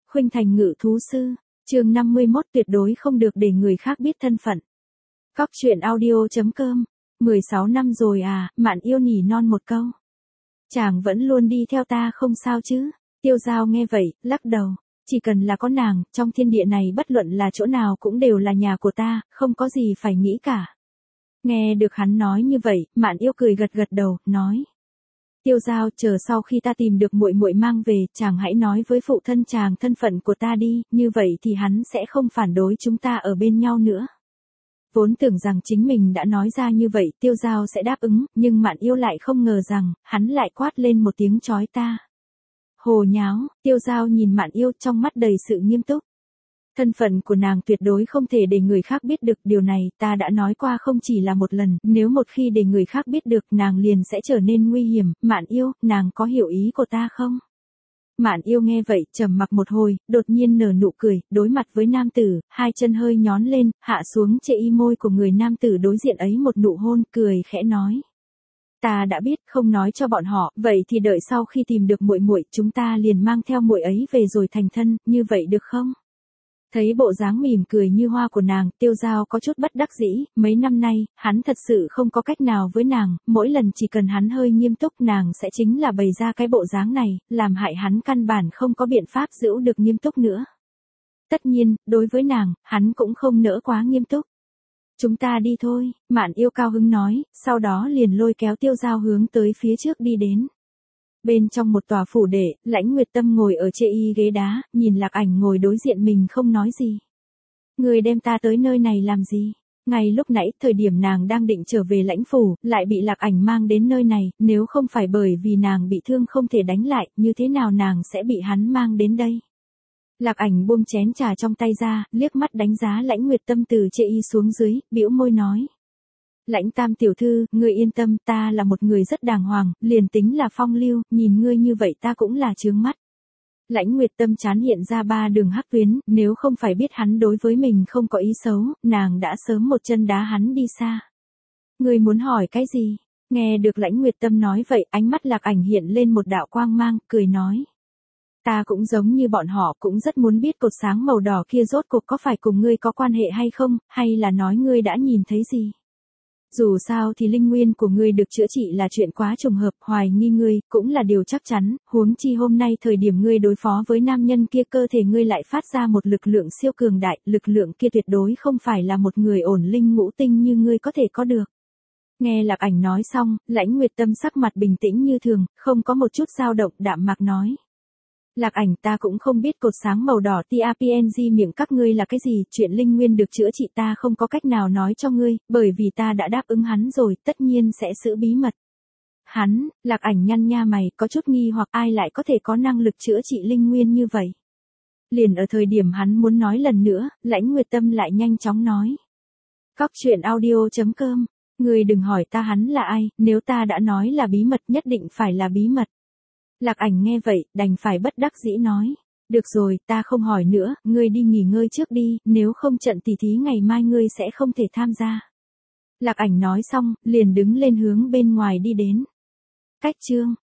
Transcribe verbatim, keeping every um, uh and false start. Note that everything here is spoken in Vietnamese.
Khuynh Thành Ngự Thú Sư, chương năm mươi mốt tuyệt đối không được để người khác biết thân phận. Cóc truyện audio chấm com, mười sáu năm rồi à, Mạn Yêu nỉ non một câu. Chàng vẫn luôn đi theo ta không sao chứ? Tiêu Dao nghe vậy, lắc đầu, chỉ cần là có nàng, trong thiên địa này bất luận là chỗ nào cũng đều là nhà của ta, không có gì phải nghĩ cả. Nghe được hắn nói như vậy, Mạn Yêu cười gật gật đầu, nói: Tiêu Dao, chờ sau khi ta tìm được muội muội mang về, chàng hãy nói với phụ thân chàng thân phận của ta đi, như vậy thì hắn sẽ không phản đối chúng ta ở bên nhau nữa. Vốn tưởng rằng chính mình đã nói ra như vậy, Tiêu Dao sẽ đáp ứng, nhưng Mạn Yêu lại không ngờ rằng, hắn lại quát lên một tiếng chói ta. Hồ nháo, Tiêu Dao nhìn Mạn Yêu trong mắt đầy sự nghiêm túc. Thân phận của nàng tuyệt đối không thể để người khác biết được, điều này ta đã nói qua không chỉ là một lần, nếu một khi để người khác biết được nàng liền sẽ trở nên nguy hiểm. Mạn Yêu, nàng có hiểu ý của ta không? Mạn Yêu nghe vậy, trầm mặc một hồi, đột nhiên nở nụ cười, đối mặt với nam tử, hai chân hơi nhón lên, hạ xuống chệ y môi của người nam tử đối diện ấy một nụ hôn, cười khẽ nói: Ta đã biết, không nói cho bọn họ, vậy thì đợi sau khi tìm được muội muội, chúng ta liền mang theo muội ấy về rồi thành thân, như vậy được không? Thấy bộ dáng mỉm cười như hoa của nàng, Tiêu Dao có chút bất đắc dĩ, mấy năm nay, hắn thật sự không có cách nào với nàng, mỗi lần chỉ cần hắn hơi nghiêm túc nàng sẽ chính là bày ra cái bộ dáng này, làm hại hắn căn bản không có biện pháp giữ được nghiêm túc nữa. Tất nhiên, đối với nàng, hắn cũng không nỡ quá nghiêm túc. Chúng ta đi thôi, Mạn Yêu cao hứng nói, sau đó liền lôi kéo Tiêu Dao hướng tới phía trước đi đến. Bên trong một tòa phủ đệ, Lãnh Nguyệt Tâm ngồi ở chệ y ghế đá, nhìn Lạc Ảnh ngồi đối diện mình không nói gì. Người đem ta tới nơi này làm gì? Ngay lúc nãy, thời điểm nàng đang định trở về lãnh phủ, lại bị Lạc Ảnh mang đến nơi này, nếu không phải bởi vì nàng bị thương không thể đánh lại, như thế nào nàng sẽ bị hắn mang đến đây? Lạc Ảnh buông chén trà trong tay ra, liếc mắt đánh giá Lãnh Nguyệt Tâm từ chệ y xuống dưới, bĩu môi nói: Lãnh Tam tiểu thư, ngươi yên tâm, ta là một người rất đàng hoàng, liền tính là phong lưu, nhìn ngươi như vậy ta cũng là chướng mắt. Lãnh Nguyệt Tâm chán hiện ra ba đường hắc tuyến, nếu không phải biết hắn đối với mình không có ý xấu, nàng đã sớm một chân đá hắn đi xa. Ngươi muốn hỏi cái gì? Nghe được Lãnh Nguyệt Tâm nói vậy, ánh mắt Lạc Ảnh hiện lên một đạo quang mang, cười nói: Ta cũng giống như bọn họ, cũng rất muốn biết cột sáng màu đỏ kia rốt cuộc có phải cùng ngươi có quan hệ hay không, hay là nói ngươi đã nhìn thấy gì? Dù sao thì linh nguyên của ngươi được chữa trị là chuyện quá trùng hợp, hoài nghi ngươi, cũng là điều chắc chắn, huống chi hôm nay thời điểm ngươi đối phó với nam nhân kia cơ thể ngươi lại phát ra một lực lượng siêu cường đại, lực lượng kia tuyệt đối không phải là một người ổn linh ngũ tinh như ngươi có thể có được. Nghe Lạc Ảnh nói xong, Lãnh Nguyệt Tâm sắc mặt bình tĩnh như thường, không có một chút dao động, đạm mạc nói: Lạc Ảnh, ta cũng không biết cột sáng màu đỏ tê a pê en giê miệng các ngươi là cái gì, chuyện linh nguyên được chữa trị ta không có cách nào nói cho ngươi, bởi vì ta đã đáp ứng hắn rồi, tất nhiên sẽ giữ bí mật. Hắn, Lạc Ảnh nhăn nha mày, có chút nghi hoặc ai lại có thể có năng lực chữa trị linh nguyên như vậy. Liền ở thời điểm hắn muốn nói lần nữa, Lãnh Nguyệt Tâm lại nhanh chóng nói: Cóc truyện audio chấm com, ngươi đừng hỏi ta hắn là ai, nếu ta đã nói là bí mật nhất định phải là bí mật. Lạc Ảnh nghe vậy, đành phải bất đắc dĩ nói: Được rồi, ta không hỏi nữa, ngươi đi nghỉ ngơi trước đi, nếu không trận tỉ thí ngày mai ngươi sẽ không thể tham gia. Lạc Ảnh nói xong, liền đứng lên hướng bên ngoài đi đến. Cách chương